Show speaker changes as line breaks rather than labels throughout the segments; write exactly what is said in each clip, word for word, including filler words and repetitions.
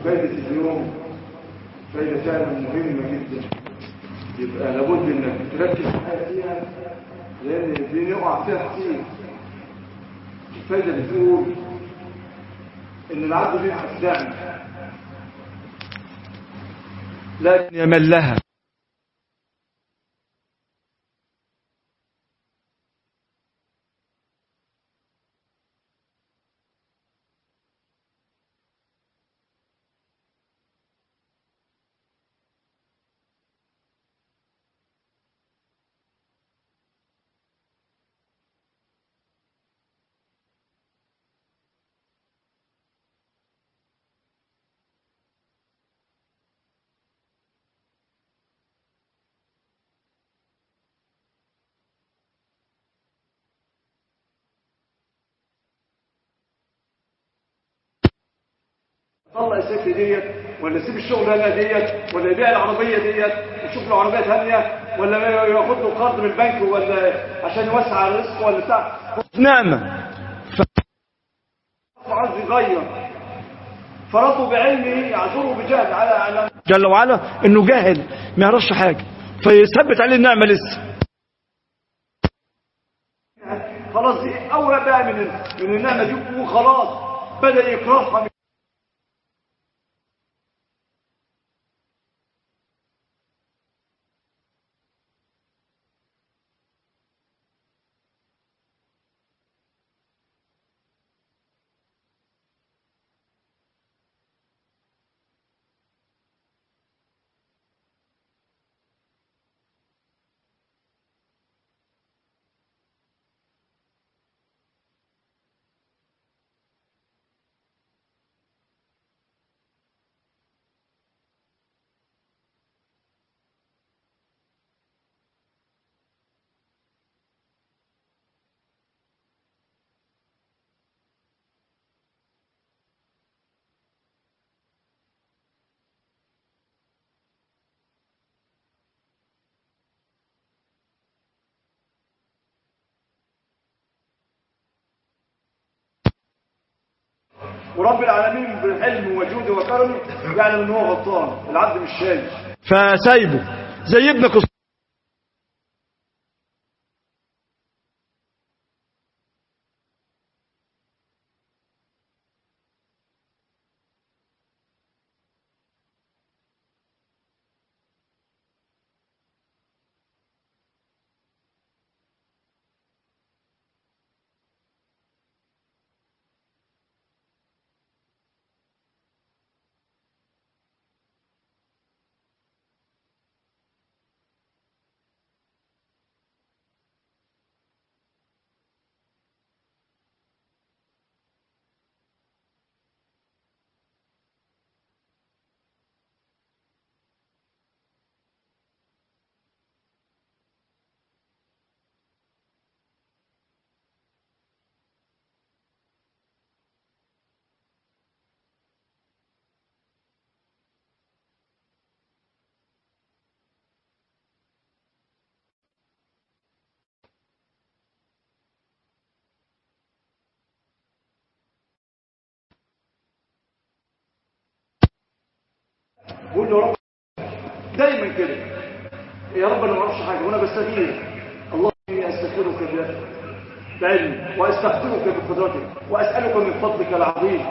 فايدة اليوم فايدة فعلا مهمة جدا، يبقى لابد انك تركز معايا فيها لان دي نقع فيها كتير. الفايدة بتقول ان العبد بيبحث دعم لكن يمل لها. طلع الست ديت ولا يسيب الشغلانه ديت ولا يبيع العربيه ديت ويشوف له عربيه ثانيه ولا ياخد له قرض من البنك ولا عشان يوسع على رزقه ولا بتاع نعمه ف... عايز يغير فرضه بعلمه يعذره بجهل على علم جل وعلا انه جاهل ما يعرفش حاجه فيثبت عليه النعمه لسه. خلاص دي اولى بقى من من النعمه دي وخلاص بدا يكرهها. ورب العالمين بالحلم وجوده وكرمه يعلم ان هو غلطان، العبد مش شايف فسايبه زي ابنك. قول له رب دايما كده يا رب انا ما اعرفش حاجه وانا بستغير الله اني استغفرك بعلم واستغفرك بقدرتك واسالك من فضلك العظيم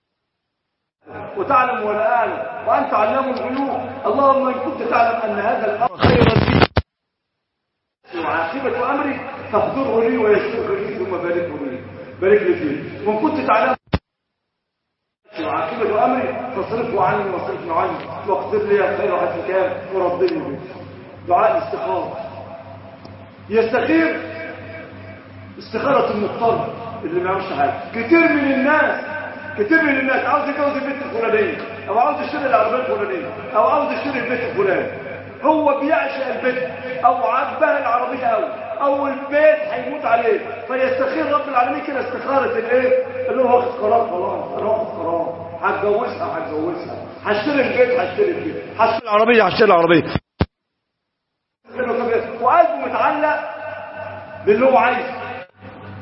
وتعلم ولا اعلم وانت علام الغيوب. اللهم ان كنت تعلم ان هذا الامر خيرا لي وعاقبه امري فاقدره لي ويسره لي ثم باركه لي بارك لي فيه. وان كنت تعلم وعاقبه امري فاصرفه عني واصرفني عنه واقدر لي الخير حيث كان وردني به. دعاء الاستخاره يستخير استخاره المضطر اللي ما يعرفش حاجه. كتير من الناس كتير من الناس عاوز يتجوز البنت الفلانيه او عاوز يشتري العربيه الفلانيه او عاوز يشتري البيت الفلاني. هو بيعشق البيت او عجبها العربيه قوي او البيت هيموت عليه فيستخير رب العالمين كده استخاره الايه اللي هو واخد قرار. خلاص انا واخد قرار هتجوزها هتجوزها هشتري البيت هشتري البيت هشتري العربيه هشتري العربيه وقلبه متعلق باللي هو عايزه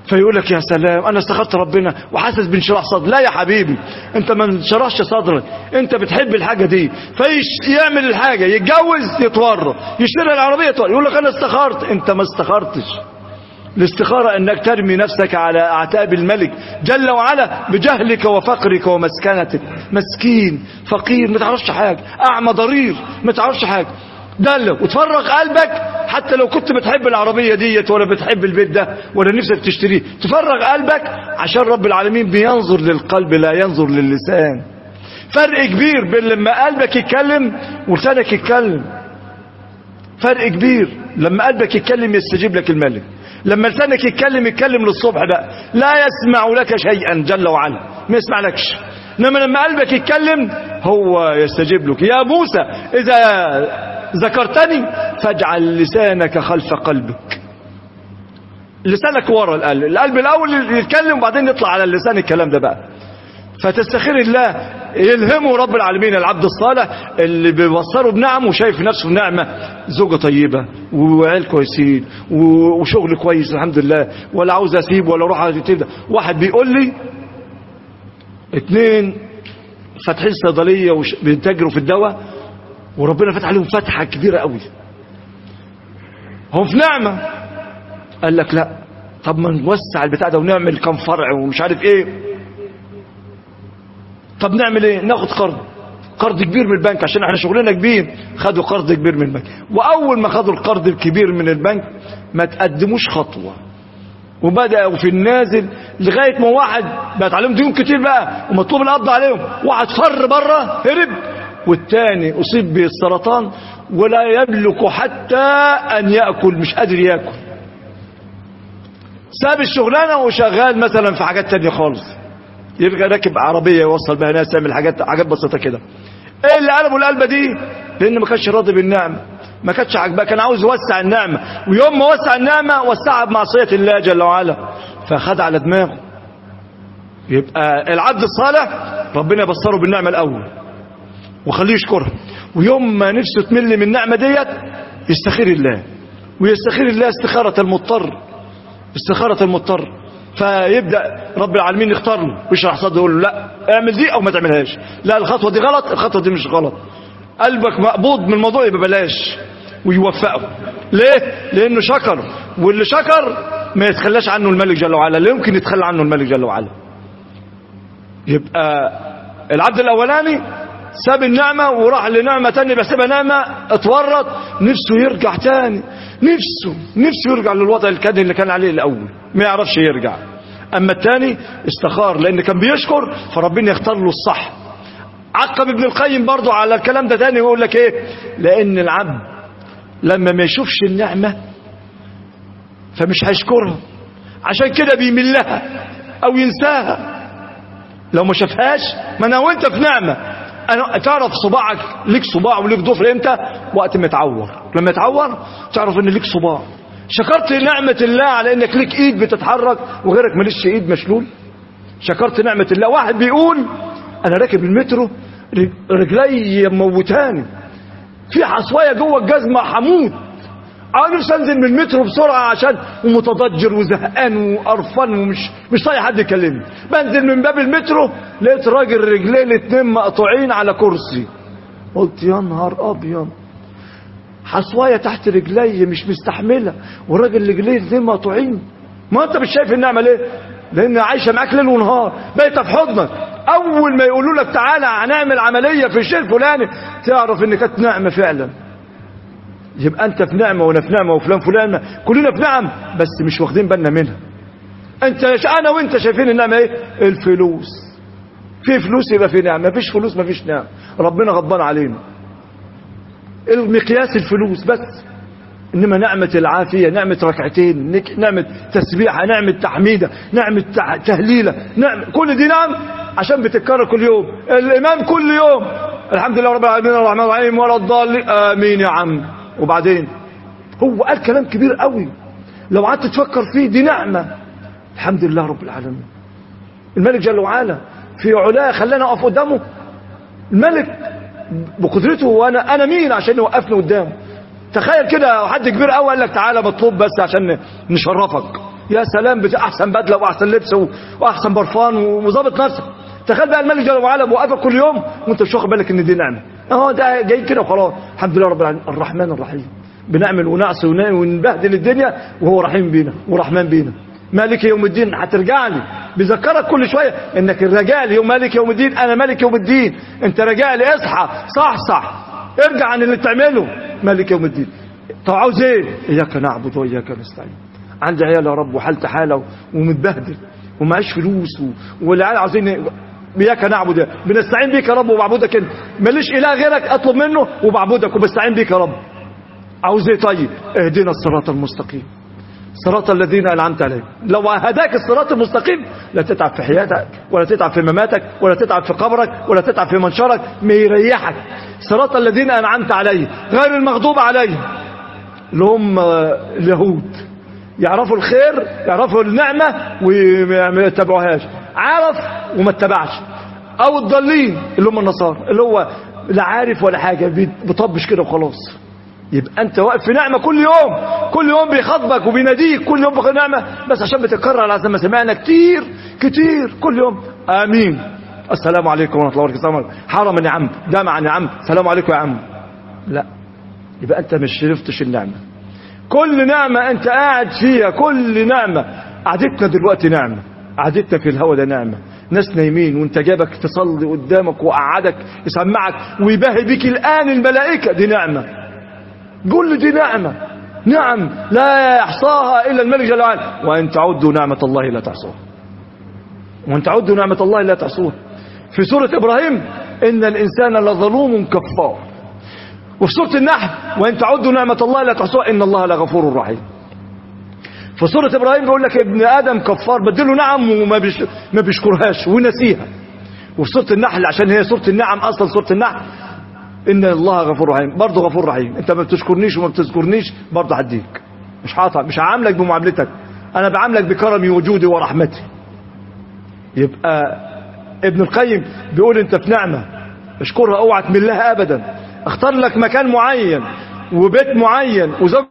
فيقول لك يا سلام انا استخرت ربنا وحاسس بانشراح صدر. لا يا حبيبي، انت ما انشرحش صدرك، انت بتحب الحاجه دي، فيعمل الحاجه، يتجوز يتورط، يشتري العربيه يتورط، يقول لك انا استخرت. انت ما استخرتش. الاستخاره انك ترمي نفسك على اعتاب الملك جل وعلا بجهلك وفقرك ومسكنتك. مسكين فقير ما تعرفش حاجه، اعمى ضرير ما تعرفش حاجه، دلك وتفرغ قلبك. حتى لو كنت بتحب العربية ديت ولا بتحب البيت ده ولا نفسك تشتريه، تفرغ قلبك عشان رب العالمين بينظر للقلب لا ينظر للسان. فرق كبير بين لما قلبك يتكلم ولسانك يتكلم. فرق كبير. لما قلبك يتكلم يستجيب لك الملك، لما لسانك يتكلم يتكلم للصبح بقى، لا يسمع لك شيئا جل وعلا، ما يسمع لكش. انما لما قلبك يتكلم هو يستجيب لك. يا موسى اذا ذكرتني فاجعل لسانك خلف قلبك. لسانك ورا القلب، القلب الاول يتكلم وبعدين يطلع على اللسان الكلام ده بقى. فتستخير الله يلهمه رب العالمين العبد الصالح اللي بيبصره بنعم وشايف نفسه بنعمه، زوجه طيبه وعيال كويسين وشغل كويس الحمد لله، ولا عاوز اسيب ولا اروح كده. واحد بيقول لي اتنين فاتحين صيدليه وبيتاجروا في الدواء وربنا فتح عليهم فتحه كبيره قوي، هم في نعمه. قال لك لا، طب ما نوسع البتاع ده ونعمل كم فرع ومش عارف ايه. طب نعمل ايه؟ ناخد قرض، قرض كبير من البنك عشان احنا شغلنا كبير. خدوا قرض كبير من البنك، واول ما خدوا القرض الكبير من البنك ما تقدموش خطوه، وبداوا في النازل لغايه ما واحد بقت عليهم ديون كتير بقى ومطلوب القبض عليهم. واحد فر بره هرب، والتاني اصيب بالسرطان ولا يملك حتى ان ياكل، مش قادر ياكل. ساب الشغلانه وشغال مثلا في حاجات تانية خالص، يرجع راكب عربيه يوصل بها ناس، يعمل حاجات حاجات بسيطه كده. ايه اللي قلبه القلبه دي؟ لان ما كانش راضي بالنعمه، ما كانش عاجباه، كان عاوز يوسع النعمه، ويوم ما وسع النعمه وسعها بمعصيه الله جل وعلا، فاخد على دماغه. يبقى العبد الصالح ربنا يبصره بالنعمه الاول وخليه يشكرها، ويوم ما نفسه تمل من النعمه ديت يستخير الله، ويستخير الله استخاره المضطر، استخاره المضطر. فيبدا رب العالمين يختار له ويشرح صدره يقول له لا اعمل دي او ما تعملهاش، لا الخطوه دي غلط، الخطوه دي مش غلط، قلبك مقبوض من الموضوع يبقى بلاش، ويوفقه. ليه؟ لانه شكر، واللي شكر ما يتخلاش عنه الملك جل وعلا، لا يمكن يتخلى عنه الملك جل وعلا. يبقى العبد الاولاني ساب النعمه وراح لنعمه ثانيه بسيبها نعمه، اتورط، نفسه يرجع تاني، نفسه نفسه يرجع للوضع الكادي اللي كان عليه الاول، ما يعرفش يرجع. اما الثاني استخار لان كان بيشكر فربنا يختار له الصح. عقب ابن القيم برضو على الكلام ده تاني ويقول لك ايه؟ لان العبد لما ما يشوفش النعمه فمش هيشكرها، عشان كده بيمل لها او ينساها. لو ما شافهاش، ما انا وانت في نعمه، انا تعرف صباعك ليك صباع وليك ضفر امتى؟ وقت ما يتعور. لما يتعور تعرف ان ليك صباع. شكرت نعمه الله على انك ليك ايد بتتحرك وغيرك ماليش ايد مشلول. شكرت نعمه الله. واحد بيقول انا راكب المترو رجلي موتاني، في حصويه جوه الجزمه حموت، انا نفسي انزل من المترو بسرعه عشان ومتضجر وزهقان وقرفان ومش مش طايق حد يكلمني. بنزل من باب المترو لقيت راجل رجليه الاتنين مقطوعين على كرسي، قلت يا نهار ابيض، حصوايه تحت رجلي مش مستحمله وراجل رجليه الاتنين مقطوعين. ما انت مش شايف النعمه ليه؟ لان عايشه معاك ليل ونهار، بايته في حضنك. اول ما يقولوا لك تعالى هنعمل عمليه في الشيء الفلاني تعرف ان كانت نعمه فعلا. يبقى انت في نعمه وانا في نعمه وفلان فلان، كلنا في نعم بس مش واخدين بالنا منها. انت انا وانت شايفين النعمه ايه؟ الفلوس. في فلوس يبقى في نعمه، مفيش فلوس مفيش نعمه، ربنا غضبان علينا. المقياس الفلوس بس، انما نعمه العافيه، نعمه ركعتين، نعمه تسبيحه، نعمه تحميده، نعمه تهليله، نعمه، كل دي نعم عشان بتتكرر كل يوم. الامام كل يوم الحمد لله رب العالمين الرحمن الرحيم ولا الضالين امين يا عم. وبعدين هو قال كلام كبير قوي لو قعدت تفكر فيه، دي نعمه. الحمد لله رب العالمين. الملك جل وعلا في علاه خلانا اقف قدامه. الملك بقدرته، وانا انا مين عشان يوقفني قدامه؟ تخيل كده حد كبير قوي قال لك تعالى مطلوب بس عشان نشرفك، يا سلام، احسن بدله واحسن لبس واحسن برفان وظابط نفسك. تخيل بقى الملك جل وعلا موقفك كل يوم وانت مش واخد بالك ان دي نعمه. اهو ده جاي كده وخلاص. الحمد لله رب العالمين الرحمن الرحيم، بنعمل ونعصي ونبهدل الدنيا وهو رحيم بينا ورحمن بينا. مالك يوم الدين هترجع لي، بيذكرك كل شويه انك الرجاء لي يوم مالك يوم الدين. انا مالك يوم الدين، انت رجاء لي، اصحى صح صح، ارجع عن اللي بتعمله. مالك يوم الدين. طب عاوز ايه؟ اياك نعبد واياك نستعين. عندي عيال يا رب وحالتي حاله ومتبهدل ومعيش فلوس والعيال عاوزين، اياك نعبد، بنستعين بيك يا رب وبعبدك انت، ماليش اله غيرك اطلب منه وبعبدك وبستعين بيك يا رب. عاوز ايه طيب؟ اهدنا الصراط المستقيم صراط الذين انعمت عليهم. لو هداك الصراط المستقيم لا تتعب في حياتك ولا تتعب في مماتك ولا تتعب في قبرك ولا تتعب في منشرك، ما يريحك. صراط الذين انعمت عليهم غير المغضوب عليهم، اللي هم اليهود، يعرفوا الخير يعرفوا النعمة وما يتبعوهاش، عرف وما اتبعش. او الضالين اللي هم النصارى، اللي هو لا عارف ولا حاجة، بيطبش كده وخلاص. يبقى انت واقف في نعمة كل يوم، كل يوم بيخاطبك وبيناديك، كل يوم بيخاطبك نعمة، بس عشان بتكرر على ما سمعنا كتير كتير كل يوم. امين، السلام عليكم ورحمة الله وبركاته، حرما يا عم، جامعا يا عم، السلام عليكم يا عم. لا، يبقى انت مش شرفتش النعمة. كل نعمة انت قاعد فيها، كل نعمة. قعدتنا دلوقتي نعمة، قعدتنا في الهوا ده نعمة، ناس نايمين وانت جابك تصلي قدامك وقعدك يسمعك ويباهي بيك الآن الملائكة، دي نعمة. قول دي نعمة، نعم لا يحصاها إلا الملك جل وعلا. وإن تعدوا نعمة الله لا تحصوها، وإن تعدوا نعمة الله لا تحصوها. في سورة إبراهيم إن الإنسان لظلوم كفار. وفي سورة النحل وإن تعدوا نعمة الله لا تحصوها إن الله لغفور رحيم. في سورة إبراهيم بيقول لك ابن آدم كفار، بدله نعم وما بيش ما بيشكرهاش ونسيها. وفي سورة النحل عشان هي سورة النعم أصلا، سورة النحل إن الله غفور رحيم، برضه غفور رحيم. أنت ما بتشكرنيش وما بتذكرنيش برضه هديك، مش هقطع، مش هعاملك بمعاملتك، أنا بعاملك بكرمي وجودي ورحمتي. يبقى ابن القيم بيقول أنت في نعمة اشكرها، اوعى تمل لها أبدا. اختار لك مكان معين وبيت معين وزوجة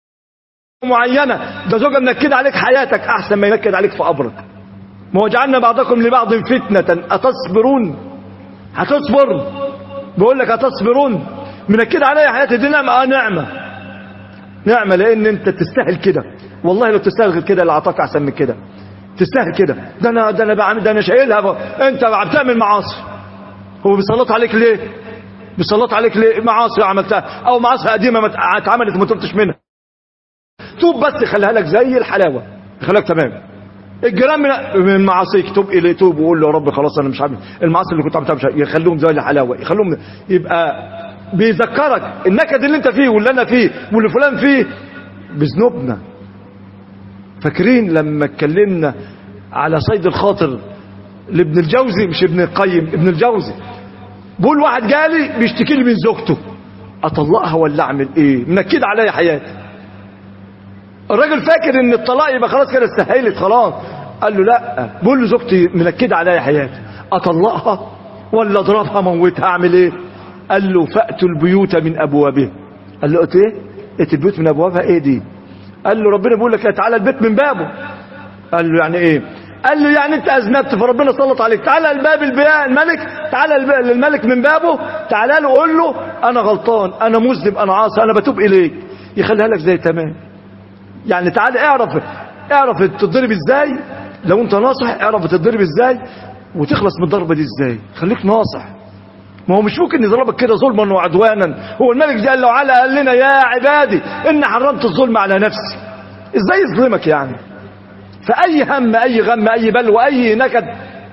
معينة، ده زوجة منكد عليك حياتك أحسن ما ينكد عليك في قبرك. ما هو جعلنا بعضكم لبعض فتنة أتصبرون؟ هتصبر؟ بقول لك أتصبرون؟ منكد عليا حياتي، دي نعمة. اه نعمة، نعمة لأن أنت تستاهل كده. والله لو تستاهل غير كده اللي أعطاك أحسن من كده. تستاهل كده، ده أنا ده أنا بعمل، ده أنا شايلها بقى. أنت بتعمل معاصي، هو بيسلط عليك ليه؟ بيسلط عليك ليه؟ معاصي عملتها أو معاصي قديمة ما اتعملت وما تبتش منها. توب بس يخليها لك زي الحلاوة، يخليك تمام. الجيران من معاصيك توب إليه، توب وقول له يا رب خلاص أنا مش عامل المعاصي اللي كنت عملتها، مش يخليهم زي الحلاوة، يخليهم. يبقى بيذكرك النكد اللي انت فيه واللي انا فيه واللي فلان فيه بذنوبنا. فاكرين لما اتكلمنا على صيد الخاطر لابن الجوزي، مش ابن القيم، ابن الجوزي، بقول واحد جالي بيشتكي لي من زوجته، اطلقها ولا اعمل ايه؟ منكد عليا حياتي. الراجل فاكر ان الطلاق يبقى خلاص كده استهيلت خلاص. قال له لا، بقول له زوجتي منكده عليا حياتي، اطلقها ولا اضربها موتها اعمل ايه؟ قال له فأتوا البيوت من ابوابها. قال له قلت ايه؟ قلت البيوت من ابوابها ايه دي؟ قال له ربنا بيقول لك تعالى البيت من بابه. قال له يعني ايه؟ قال له يعني انت اذنبت فربنا سلط عليك، تعالى الباب البيع الملك، تعالى للملك من بابه، تعالى له قول له انا غلطان، انا مذنب، انا عاصي، انا بتوب اليك، يخليها لك زي تمام. يعني تعالى اعرف اعرف تتضرب ازاي، لو انت ناصح اعرف تتضرب ازاي وتخلص من الضربه دي ازاي. خليك ناصح، ما هو مش ممكن يضربك كده ظلما وعدوانا. هو الملك جل وعلا قال لنا يا عبادي ان حرمت الظلم على نفسي، ازاي يظلمك يعني؟ فاي هم اي غم اي بلوى اي نكد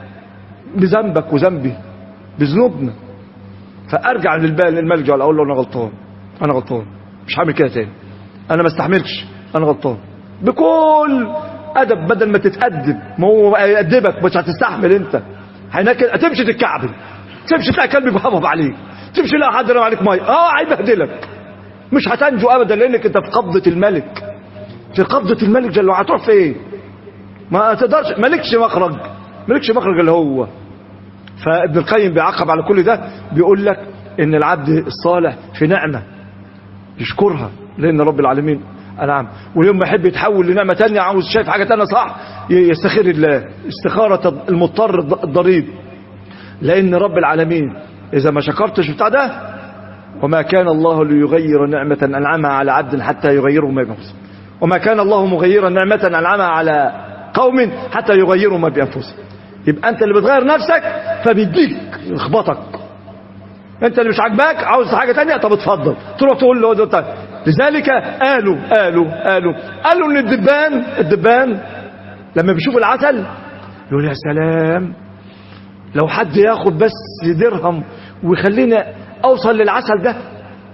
بذنبك وذنبي بذنوبنا. فارجع للملك جل اقول له انا غلطان، انا غلطان، مش هعمل كده تاني، انا ما استحملش، انا غلطان، بكل ادب بدل ما تتأدب. ما هو يأدبك مش هتستحمل، انت هناك هتمشي تتكعبل، تمشي تلاقي كلب بيخبط عليك، تمشي لا حد رمى عليك ميه، اه هيبهدلك، مش هتنجو ابدا لانك انت في قبضه الملك، في قبضه الملك جل وعلا. هتروح فين؟ ما تقدرش، مالكش مخرج، مالكش مخرج اللي هو. فابن القيم بيعقب على كل ده، بيقول لك ان العبد الصالح في نعمه يشكرها، لان رب العالمين أنعم. واليوم ما يحب يتحول لنعمة تانية، عاوز شايف حاجة تانية صح، يستخير الله، استخارة المضطر الضريب. لأن رب العالمين إذا ما شكرتش بتاع ده، وما كان الله ليغير نعمة أنعمها على عبد حتى يغيروا ما بأنفسهم، وما كان الله مغيرا نعمة أنعمها على قوم حتى يغيروا ما بأنفسهم. يبقى أنت اللي بتغير نفسك فبيديك يخبطك. أنت اللي مش عاجباك عاوز حاجة تانية، طب اتفضل تروح تقول له ده. لذلك قالوا قالوا قالوا قالوا إن الدبان الدبان لما بيشوف العسل يقول يا سلام لو حد ياخد بس درهم ويخلينا أوصل للعسل ده،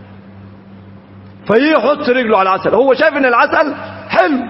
فيحط رجله على العسل. هو شايف ان العسل حلو،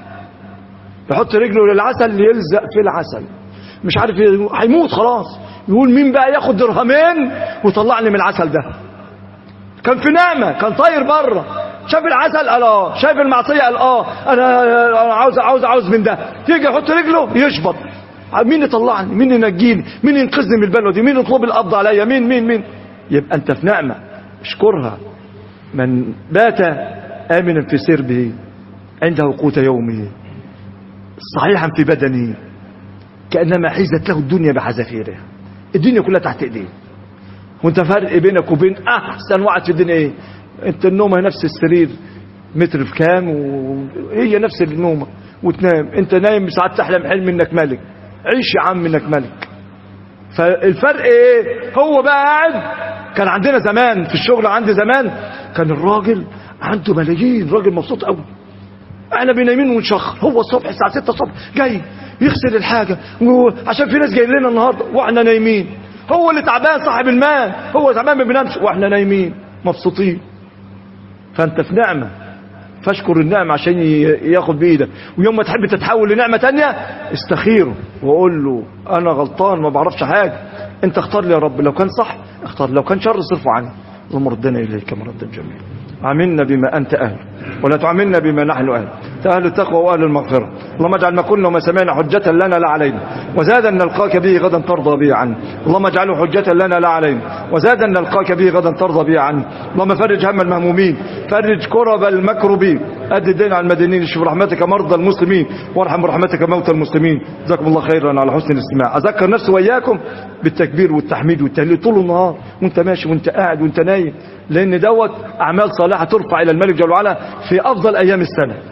يحط رجله للعسل يلزق في العسل، مش عارف هيموت خلاص. يقول مين بقى ياخد درهمين وطلعني من العسل ده؟ كان في نعمة، كان طاير بره، شاف العسل قال اه، شايف المعصية قال اه، انا عاوز عاوز عاوز من ده. يجي يحط رجله يشبط، مين يطلعني، مين ينجيني، مين ينقذني من البلوة دي، مين يطلب القبض عليا، مين مين مين يبقى انت في نعمة اشكرها. من بات آمنا في سربه عنده قوت يومه صحيحا في بدنه كأنما حيزت له الدنيا بحذافيرها. الدنيا كلها تحت ايديه، وانت فرق بينك وبين احسن واحد في الدنيا ايه؟ انت النومة نفس السرير متر في كام وهي نفس النومة وتنام. انت نايم ساعات تحلم حلم انك ملك، عيش يا عم انك ملك. فالفرق ايه؟ هو بقى قاعد. كان عندنا زمان في الشغل، عندي زمان كان الراجل عنده ملايين، راجل مبسوط قوي، احنا بنايمين ونشخر. هو الصبح الساعه ستة الصبح جاي يغسل الحاجه عشان في ناس جايين لنا النهارده واحنا نايمين. هو اللي تعبان صاحب المال، هو تعبان ما بينامش واحنا نايمين مبسوطين. فانت في نعمه، فاشكر النعمه عشان ياخد بايدك. ويوم ما تحب تتحول لنعمه تانية استخيره وقول له انا غلطان ما بعرفش حاجه، انت اختار لي يا رب، لو كان صح اختار، لو كان شر صرفه عني، اللهم ردنا اليك مردا جميلا. عاملنا بما انت اهل ولا تعاملنا بما نحن اهل، اهل التقوى واهل المغفره. اللهم اجعل ما قلنا وما سمعنا حجه لنا لا علينا، وزادا نلقاك به غدا ترضى به عنا. اللهم اجعله حجه لنا لا علينا، وزادا نلقاك به غدا ترضى به عنا. اللهم فرج هم المهمومين، فرج كرب المكروبين، ادي الدين على المدينين، اشف رحمتك مرضى المسلمين، وارحم برحمتك موتى المسلمين. جزاكم الله خيرا على حسن الاستماع. اذكر نفسي واياكم بالتكبير والتحميد والتهليل طول النهار، وانت ماشي وانت قاعد وانت نايم، لان دوت اعمال صالحه ترفع الى الملك جل وعلا في افضل ايام السنه.